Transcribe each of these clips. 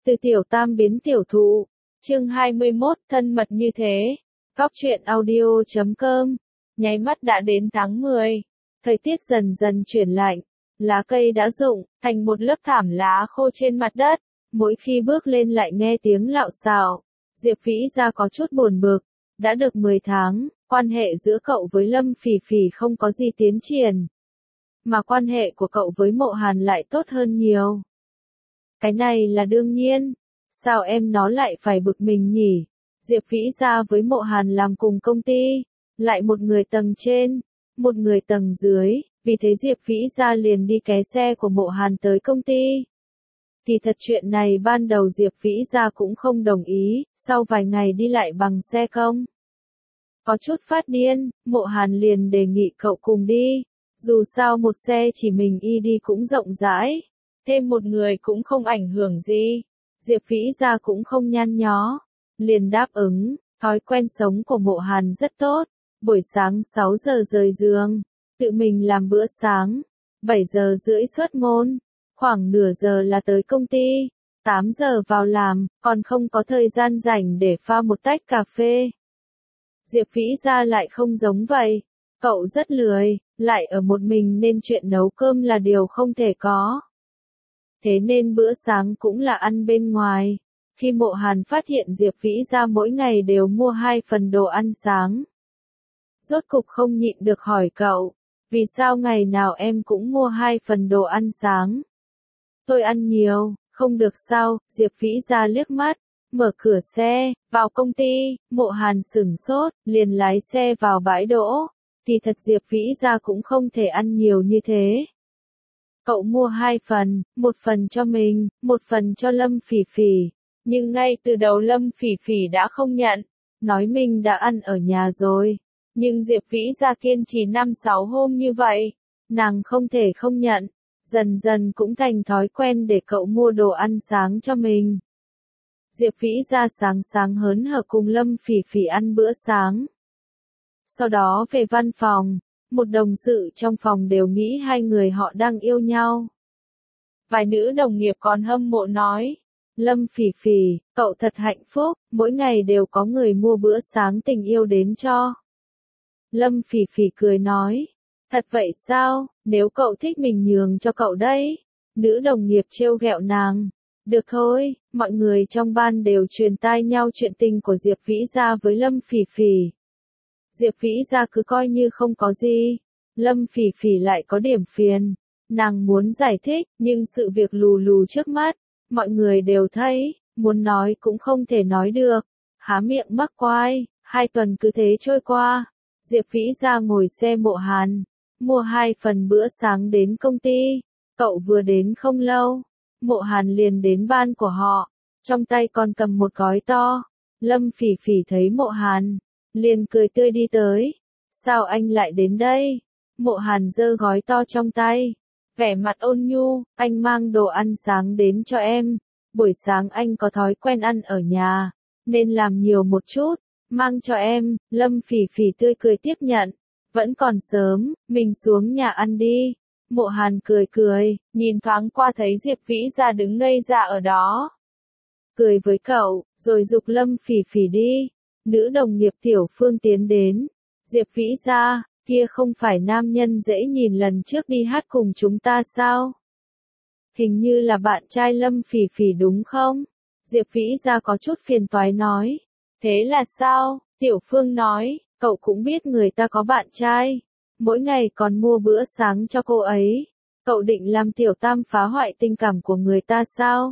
Từ tiểu tam biến tiểu thụ. Chương 21, thân mật như thế. Góc truyện audio.com. Nháy mắt đã đến tháng 10. Thời tiết dần dần chuyển lạnh. Lá cây đã rụng, thành một lớp thảm lá khô trên mặt đất. Mỗi khi bước lên lại nghe tiếng lạo xạo. Diệp Vĩ Gia có chút buồn bực. Đã được 10 tháng, quan hệ giữa cậu với Lâm Phỉ Phỉ không có gì tiến triển. Mà quan hệ của cậu với Mộ Hàn lại tốt hơn nhiều. Cái này là đương nhiên. Sao em nó lại phải bực mình nhỉ? Diệp Vĩ Gia với Mộ Hàn làm cùng công ty. Lại một người tầng trên, một người tầng dưới. Vì thế Diệp Vĩ Gia liền đi ké xe của Mộ Hàn tới công ty. Kỳ thật chuyện này ban đầu Diệp Vĩ Gia cũng không đồng ý. Sau vài ngày đi lại bằng xe công. Có chút phát điên, Mộ Hàn liền đề nghị cậu cùng đi. Dù sao một xe chỉ mình y đi cũng rộng rãi. Thêm một người cũng không ảnh hưởng gì. Diệp Vĩ Gia cũng không nhăn nhó. Liền đáp ứng, thói quen sống của Mộ Hàn rất tốt. Buổi sáng 6 giờ rời giường, tự mình làm bữa sáng. 7 giờ rưỡi xuất môn, khoảng nửa giờ là tới công ty. 8 giờ vào làm, còn không có thời gian rảnh để pha một tách cà phê. Diệp Vĩ Gia lại không giống vậy. Cậu rất lười, lại ở một mình nên chuyện nấu cơm là điều không thể có. Thế nên bữa sáng cũng là ăn bên ngoài. Khi Mộ Hàn phát hiện Diệp Vĩ Gia mỗi ngày đều mua 2 phần đồ ăn sáng. Rốt cục không nhịn được hỏi cậu, vì sao ngày nào em cũng mua 2 phần đồ ăn sáng? Tôi ăn nhiều, không được sao? Diệp Vĩ Gia liếc mắt, mở cửa xe, vào công ty. Mộ Hàn sửng sốt, liền lái xe vào bãi đỗ. Thì thật Diệp Vĩ Gia cũng không thể ăn nhiều như thế. Cậu mua 2 phần, một phần cho mình, một phần cho Lâm Phỉ Phỉ. Nhưng ngay từ đầu Lâm Phỉ Phỉ đã không nhận, nói mình đã ăn ở nhà rồi. Nhưng Diệp Vĩ Gia kiên trì 5-6 hôm như vậy, nàng không thể không nhận. Dần dần cũng thành thói quen để cậu mua đồ ăn sáng cho mình. Diệp Vĩ Gia sáng hớn hở cùng Lâm Phỉ Phỉ ăn bữa sáng. Sau đó về văn phòng, một đồng sự trong phòng đều nghĩ hai người họ đang yêu nhau. Vài nữ đồng nghiệp còn hâm mộ nói, Lâm Phỉ Phỉ, cậu thật hạnh phúc, mỗi ngày đều có người mua bữa sáng tình yêu đến cho. Lâm Phỉ Phỉ cười nói, thật vậy sao, nếu cậu thích mình nhường cho cậu đấy. Nữ đồng nghiệp trêu ghẹo nàng. Được thôi, mọi người trong ban đều truyền tai nhau chuyện tình của Diệp Vĩ Gia với Lâm Phỉ Phỉ. Diệp Vĩ Gia cứ coi như không có gì. Lâm Phỉ Phỉ lại có điểm phiền. Nàng muốn giải thích, nhưng sự việc lù lù trước mắt. Mọi người đều thấy, muốn nói cũng không thể nói được. Há miệng mắc quai, 2 tuần cứ thế trôi qua. Diệp Vĩ Gia ngồi xe Mộ Hàn, mua 2 phần bữa sáng đến công ty. Cậu vừa đến không lâu, Mộ Hàn liền đến ban của họ, trong tay còn cầm một gói to. Lâm Phỉ Phỉ thấy Mộ Hàn, liền cười tươi đi tới. Sao anh lại đến đây? Mộ Hàn giơ gói to trong tay, vẻ mặt ôn nhu, anh mang đồ ăn sáng đến cho em. Buổi sáng anh có thói quen ăn ở nhà, nên làm nhiều một chút, mang cho em. Lâm Phỉ Phỉ tươi cười tiếp nhận. Vẫn còn sớm, mình xuống nhà ăn đi. Mộ Hàn cười cười, nhìn thoáng qua thấy Diệp Vĩ Gia đứng ngây ra ở đó. Cười với cậu, rồi giục Lâm Phỉ Phỉ đi. Nữ đồng nghiệp Tiểu Phương tiến đến. Diệp Vĩ Gia, kia không phải nam nhân dễ nhìn lần trước đi hát cùng chúng ta sao? Hình như là bạn trai Lâm Phỉ Phỉ đúng không? Diệp Vĩ Gia có chút phiền toái nói. Thế là sao? Tiểu Phương nói, cậu cũng biết người ta có bạn trai. Mỗi ngày còn mua bữa sáng cho cô ấy. Cậu định làm Tiểu Tam phá hoại tình cảm của người ta sao?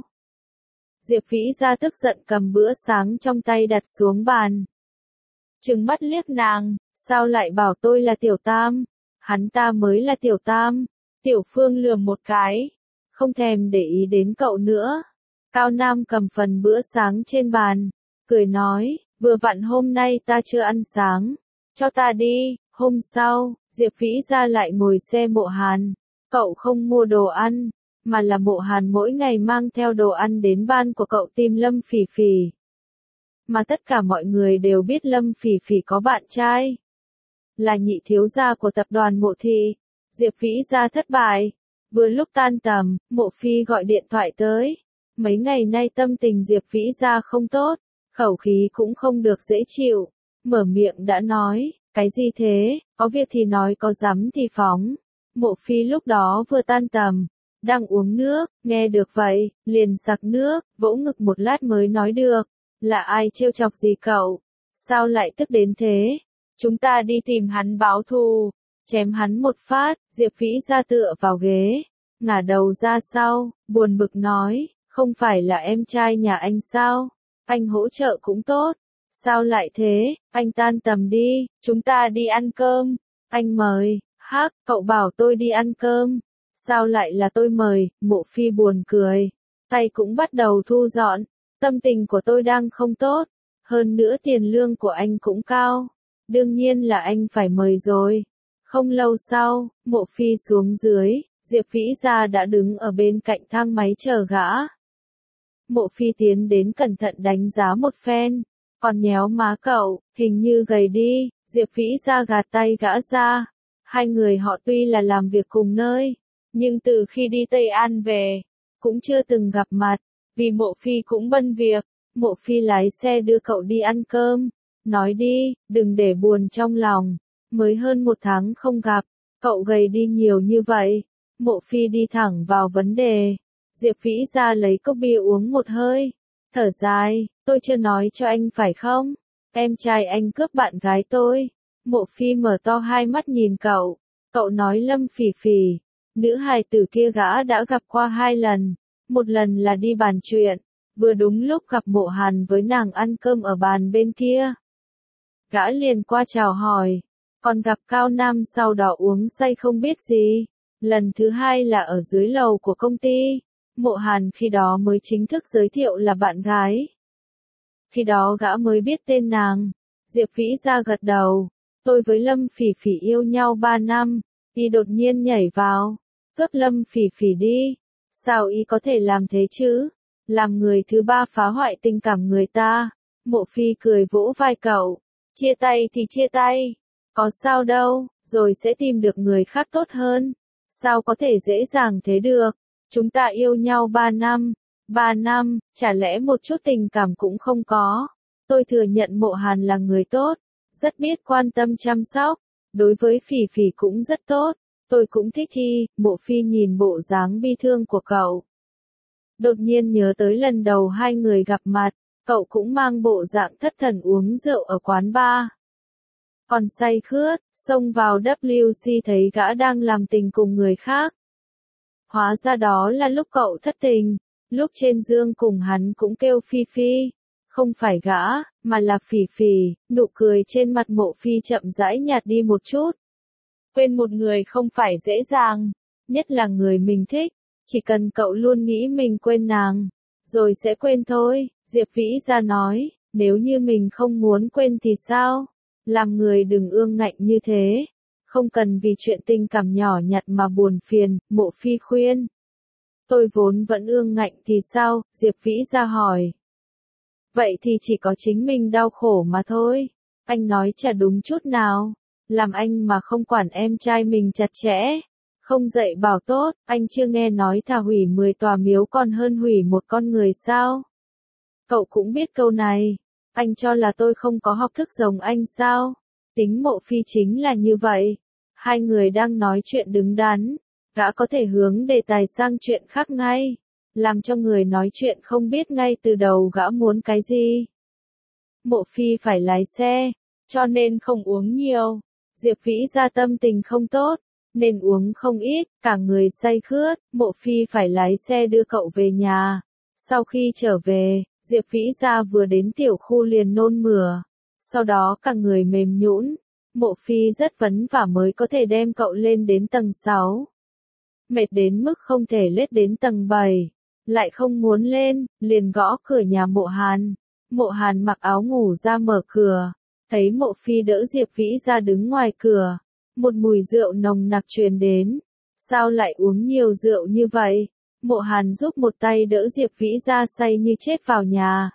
Diệp Vĩ Gia tức giận cầm bữa sáng trong tay đặt xuống bàn. Trừng mắt liếc nàng, sao lại bảo tôi là Tiểu Tam? Hắn ta mới là Tiểu Tam. Tiểu Phương lườm một cái, không thèm để ý đến cậu nữa. Cao Nam cầm phần bữa sáng trên bàn, cười nói, vừa vặn hôm nay ta chưa ăn sáng, cho ta đi. Hôm sau, Diệp Vĩ Gia lại ngồi xe Mộ Hàn. Cậu không mua đồ ăn, mà là Mộ Hàn mỗi ngày mang theo đồ ăn đến ban của cậu tìm Lâm Phỉ Phỉ. Mà tất cả mọi người đều biết Lâm Phỉ Phỉ có bạn trai, là nhị thiếu gia của tập đoàn Mộ Thị. Diệp Vĩ Gia thất bại. Vừa lúc tan tầm, Mộ Phi gọi điện thoại tới. Mấy ngày nay tâm tình Diệp Vĩ Gia không tốt, khẩu khí cũng không được dễ chịu. Mở miệng đã nói, cái gì thế, có việc thì nói có dám thì phóng. Mộ Phi lúc đó vừa tan tầm, đang uống nước, nghe được vậy, liền sặc nước, vỗ ngực một lát mới nói được, là ai trêu chọc gì cậu, sao lại tức đến thế, chúng ta đi tìm hắn báo thù, chém hắn một phát, Diệp Vĩ Gia tựa vào ghế, ngả đầu ra sau, buồn bực nói, không phải là em trai nhà anh sao, anh hỗ trợ cũng tốt, sao lại thế, anh tan tầm đi, chúng ta đi ăn cơm, anh mời, hắc, cậu bảo tôi đi ăn cơm, sao lại là tôi mời, Mộ Phi buồn cười, tay cũng bắt đầu thu dọn, tâm tình của tôi đang không tốt, hơn nữa tiền lương của anh cũng cao, đương nhiên là anh phải mời rồi. Không lâu sau, Mộ Phi xuống dưới, Diệp Vĩ Gia đã đứng ở bên cạnh thang máy chờ gã. Mộ Phi tiến đến cẩn thận đánh giá một phen, còn nhéo má cậu, hình như gầy đi, Diệp Vĩ Gia gạt tay gã ra. Hai người họ tuy là làm việc cùng nơi, nhưng từ khi đi Tây An về, cũng chưa từng gặp mặt, vì Mộ Phi cũng bận việc, Mộ Phi lái xe đưa cậu đi ăn cơm, nói đi, đừng để buồn trong lòng, mới hơn 1 tháng không gặp, cậu gầy đi nhiều như vậy, Mộ Phi đi thẳng vào vấn đề, Diệp Vĩ Gia lấy cốc bia uống một hơi, thở dài, tôi chưa nói cho anh phải không, em trai anh cướp bạn gái tôi. Mộ Phi mở to hai mắt nhìn cậu nói Lâm Phỉ Phỉ, nữ hài tử kia gã đã gặp qua 2 lần, một lần là đi bàn chuyện, vừa đúng lúc gặp Mộ Hàn với nàng ăn cơm ở bàn bên kia. Gã liền qua chào hỏi, còn gặp Cao Nam sau đó uống say không biết gì, lần thứ 2 là ở dưới lầu của công ty, Mộ Hàn khi đó mới chính thức giới thiệu là bạn gái. Khi đó gã mới biết tên nàng, Diệp Vĩ Gia gật đầu. Tôi với Lâm Phỉ Phỉ yêu nhau 3 năm, y đột nhiên nhảy vào, cướp Lâm Phỉ Phỉ đi. Sao y có thể làm thế chứ? Làm người thứ 3 phá hoại tình cảm người ta. Mộ Phi cười vỗ vai cậu. Chia tay thì chia tay. Có sao đâu, rồi sẽ tìm được người khác tốt hơn. Sao có thể dễ dàng thế được? Chúng ta yêu nhau 3 năm. 3 năm, chả lẽ một chút tình cảm cũng không có? Tôi thừa nhận Mộ Hàn là người tốt. Rất biết quan tâm chăm sóc, đối với Phỉ Phỉ cũng rất tốt, tôi cũng thích y, Mộ Phi nhìn bộ dáng bi thương của cậu. Đột nhiên nhớ tới lần đầu hai người gặp mặt, cậu cũng mang bộ dạng thất thần uống rượu ở quán bar. Còn say khướt, xông vào WC thấy gã đang làm tình cùng người khác. Hóa ra đó là lúc cậu thất tình, lúc trên giường cùng hắn cũng kêu Phi Phi. Không phải gã, mà là Phỉ Phỉ, nụ cười trên mặt Mộ Phi chậm rãi nhạt đi một chút. Quên một người không phải dễ dàng, nhất là người mình thích, chỉ cần cậu luôn nghĩ mình quên nàng, rồi sẽ quên thôi, Diệp Vĩ Gia nói, nếu như mình không muốn quên thì sao? Làm người đừng ương ngạnh như thế, không cần vì chuyện tình cảm nhỏ nhặt mà buồn phiền, Mộ Phi khuyên. Tôi vốn vẫn ương ngạnh thì sao? Diệp Vĩ Gia hỏi. Vậy thì chỉ có chính mình đau khổ mà thôi. Anh nói chả đúng chút nào. Làm anh mà không quản em trai mình chặt chẽ. Không dạy bảo tốt, anh chưa nghe nói thà hủy 10 tòa miếu còn hơn hủy một con người sao? Cậu cũng biết câu này. Anh cho là tôi không có học thức giống anh sao? Tính Mộ Phi chính là như vậy. Hai người đang nói chuyện đứng đắn. Gã có thể hướng đề tài sang chuyện khác ngay. Làm cho người nói chuyện không biết ngay từ đầu gã muốn cái gì. Mộ Phi phải lái xe, cho nên không uống nhiều. Diệp Vĩ Gia tâm tình không tốt, nên uống không ít, cả người say khướt. Mộ Phi phải lái xe đưa cậu về nhà. Sau khi trở về, Diệp Vĩ Gia vừa đến tiểu khu liền nôn mửa. Sau đó cả người mềm nhũn. Mộ Phi rất vấn vả mới có thể đem cậu lên đến tầng 6. Mệt đến mức không thể lết đến tầng 7. Lại không muốn lên, liền gõ cửa nhà Mộ Hàn. Mộ Hàn mặc áo ngủ ra mở cửa, thấy Mộ Phi đỡ Diệp Vĩ Gia đứng ngoài cửa. Một mùi rượu nồng nặc truyền đến. Sao lại uống nhiều rượu như vậy? Mộ Hàn giúp một tay đỡ Diệp Vĩ Gia say như chết vào nhà.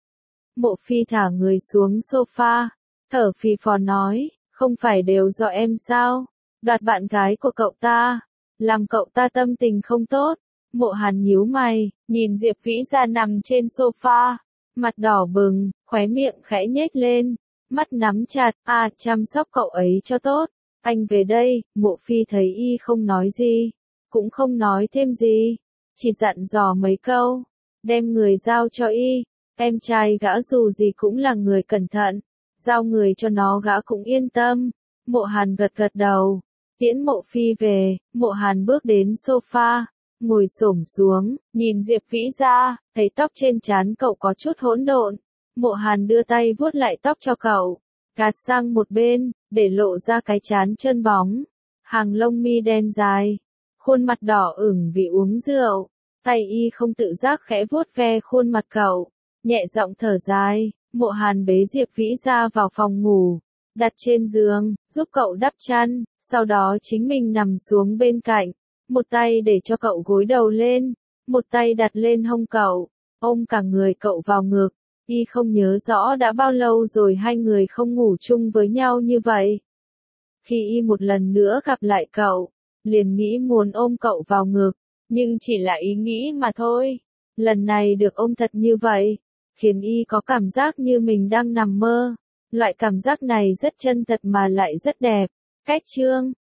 Mộ Phi thả người xuống sofa, thở phì phò nói, không phải đều do em sao? Đoạt bạn gái của cậu ta, làm cậu ta tâm tình không tốt. Mộ Hàn nhíu mày, nhìn Diệp Vĩ Gia nằm trên sofa, mặt đỏ bừng, khóe miệng khẽ nhếch lên, mắt nắm chặt, chăm sóc cậu ấy cho tốt, anh về đây. Mộ Phi thấy y không nói gì, cũng không nói thêm gì, chỉ dặn dò mấy câu, đem người giao cho y, em trai gã dù gì cũng là người cẩn thận, giao người cho nó gã cũng yên tâm. Mộ Hàn gật gật đầu, tiễn Mộ Phi về. Mộ Hàn bước đến sofa, ngồi xổm xuống, nhìn Diệp Vĩ Gia, thấy tóc trên trán cậu có chút hỗn độn. Mộ Hàn đưa tay vuốt lại tóc cho cậu, gạt sang một bên, để lộ ra cái trán trơn bóng, hàng lông mi đen dài, khuôn mặt đỏ ửng vì uống rượu. Tay y không tự giác khẽ vuốt ve khuôn mặt cậu, nhẹ giọng thở dài. Mộ Hàn bế Diệp Vĩ Gia vào phòng ngủ, đặt trên giường, giúp cậu đắp chăn, sau đó chính mình nằm xuống bên cạnh, một tay để cho cậu gối đầu lên, một tay đặt lên hông cậu, ôm cả người cậu vào ngực. Y không nhớ rõ đã bao lâu rồi hai người không ngủ chung với nhau như vậy. Khi y một lần nữa gặp lại cậu, liền nghĩ muốn ôm cậu vào ngực, nhưng chỉ là ý nghĩ mà thôi. Lần này được ôm thật như vậy, khiến y có cảm giác như mình đang nằm mơ. Loại cảm giác này rất chân thật mà lại rất đẹp. Cách chương